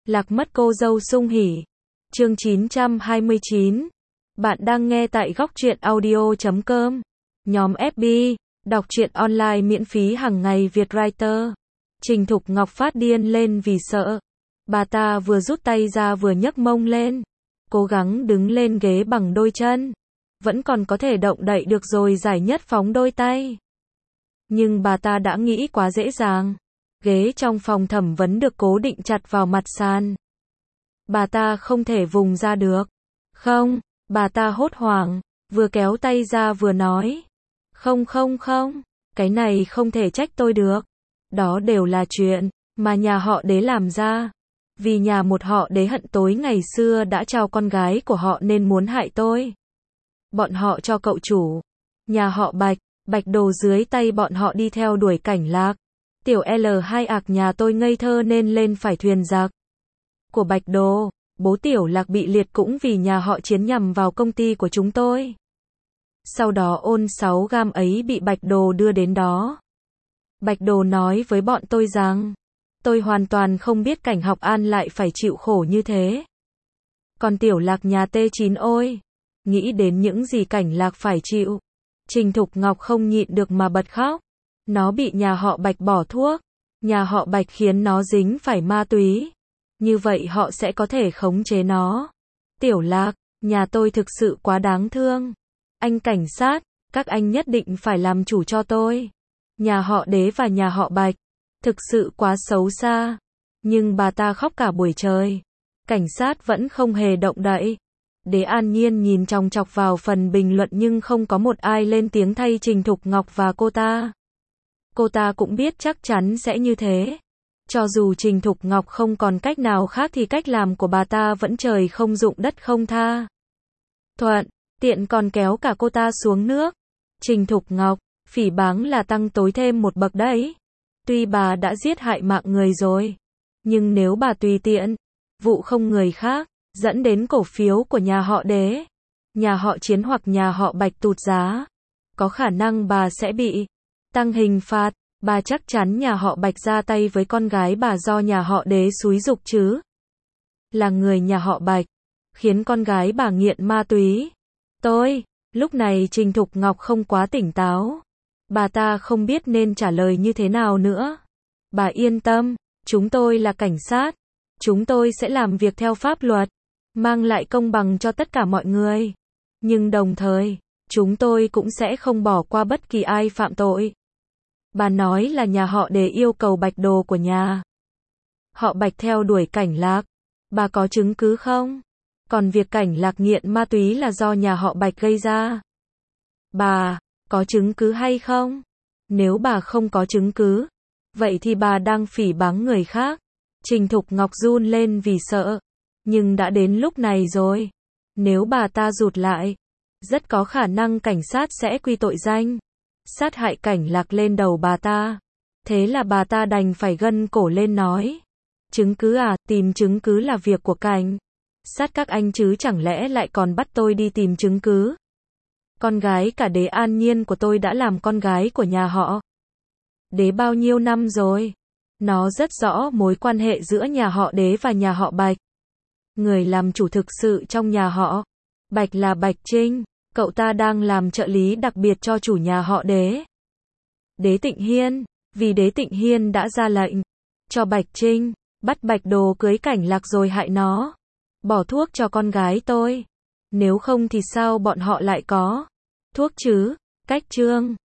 Lạc mất cô dâu sung hỉ. Chương 929. Bạn đang nghe tại góc truyện audio.com. Nhóm FB, đọc truyện online miễn phí hàng ngày Việt Writer. Trình Thục Ngọc phát điên lên vì sợ. Bà ta vừa rút tay ra vừa nhấc mông lên. Cố gắng đứng lên ghế bằng đôi chân. Vẫn còn có thể động đậy được rồi giải nhất phóng đôi tay. Nhưng bà ta đã nghĩ quá dễ dàng. Ghế trong phòng thẩm vấn được cố định chặt vào mặt sàn. Bà ta không thể vùng ra được. Không, bà ta hốt hoảng, vừa kéo tay ra vừa nói. Không, cái này không thể trách tôi được. Đó đều là chuyện mà nhà họ Đế làm ra. Vì nhà một họ Đế hận tối ngày xưa đã trao con gái của họ nên muốn hại tôi. Bọn họ cho cậu chủ nhà họ Bạch Đồ dưới tay bọn họ đi theo đuổi Cảnh Lạc. Tiểu L2 ạc nhà tôi ngây thơ nên lên phải thuyền giặc của Bạch Đồ. Bố Tiểu Lạc bị liệt cũng vì nhà họ Chiến nhằm vào công ty của chúng tôi. Sau đó ôn 6 gam ấy bị Bạch Đồ đưa đến đó. Bạch Đồ nói với bọn tôi rằng, tôi hoàn toàn không biết Cảnh Học An lại phải chịu khổ như thế. Còn Tiểu Lạc nhà T9 ôi, nghĩ đến những gì Cảnh Lạc phải chịu. Trình Thục Ngọc không nhịn được mà bật khóc. Nó bị nhà họ Bạch bỏ thuốc. Nhà họ Bạch khiến nó dính phải ma túy. Như vậy họ sẽ có thể khống chế nó. Tiểu Lạc, nhà tôi thực sự quá đáng thương. Anh cảnh sát, các anh nhất định phải làm chủ cho tôi. Nhà họ Đế và nhà họ Bạch, thực sự quá xấu xa. Nhưng bà ta khóc cả buổi trời. Cảnh sát vẫn không hề động đậy. Đế An Nhiên nhìn chòng chọc vào phần bình luận nhưng không có một ai lên tiếng thay Trình Thục Ngọc và cô ta. Cô ta cũng biết chắc chắn sẽ như thế. Cho dù Trình Thục Ngọc không còn cách nào khác thì cách làm của bà ta vẫn trời không dụng đất không tha. Thuận tiện còn kéo cả cô ta xuống nước. Trình Thục Ngọc, phỉ báng là tăng tối thêm một bậc đấy. Tuy bà đã giết hại mạng người rồi, nhưng nếu bà tùy tiện vụ không người khác, dẫn đến cổ phiếu của nhà họ Đế, nhà họ Chiến hoặc nhà họ Bạch tụt giá, có khả năng bà sẽ bị tăng hình phạt. Bà chắc chắn nhà họ Bạch ra tay với con gái bà do nhà họ Đế xúi giục chứ. Là người nhà họ Bạch khiến con gái bà nghiện ma túy. Lúc này Trình Thục Ngọc không quá tỉnh táo. Bà ta không biết nên trả lời như thế nào nữa. Bà yên tâm, chúng tôi là cảnh sát. Chúng tôi sẽ làm việc theo pháp luật, mang lại công bằng cho tất cả mọi người. Nhưng đồng thời, chúng tôi cũng sẽ không bỏ qua bất kỳ ai phạm tội. Bà nói là nhà họ Đế yêu cầu Bạch Đồ của nhà họ Bạch theo đuổi Cảnh Lạc. Bà có chứng cứ không? Còn việc Cảnh Lạc nghiện ma túy là do nhà họ Bạch gây ra. Bà có chứng cứ hay không? Nếu bà không có chứng cứ, vậy thì bà đang phỉ báng người khác. Trình Thục Ngọc run lên vì sợ. Nhưng đã đến lúc này rồi. Nếu bà ta rụt lại, rất có khả năng cảnh sát sẽ quy tội danh sát hại Cảnh Lạc lên đầu bà ta. Thế là bà ta đành phải gân cổ lên nói. Chứng cứ à, tìm chứng cứ là việc của cảnh sát các anh chứ chẳng lẽ lại còn bắt tôi đi tìm chứng cứ. Con gái cả Đế An Nhiên của tôi đã làm con gái của nhà họ Đế bao nhiêu năm rồi. Nó rất rõ mối quan hệ giữa nhà họ Đế và nhà họ Bạch. Người làm chủ thực sự trong nhà họ Bạch là Bạch Trinh. Cậu ta đang làm trợ lý đặc biệt cho chủ nhà họ Đế, Đế Tịnh Hiên. Vì Đế Tịnh Hiên đã ra lệnh cho Bạch Trinh bắt Bạch Đồ cưới Cảnh Lạc rồi hại nó, bỏ thuốc cho con gái tôi. Nếu không thì sao bọn họ lại có thuốc chứ? Cách chương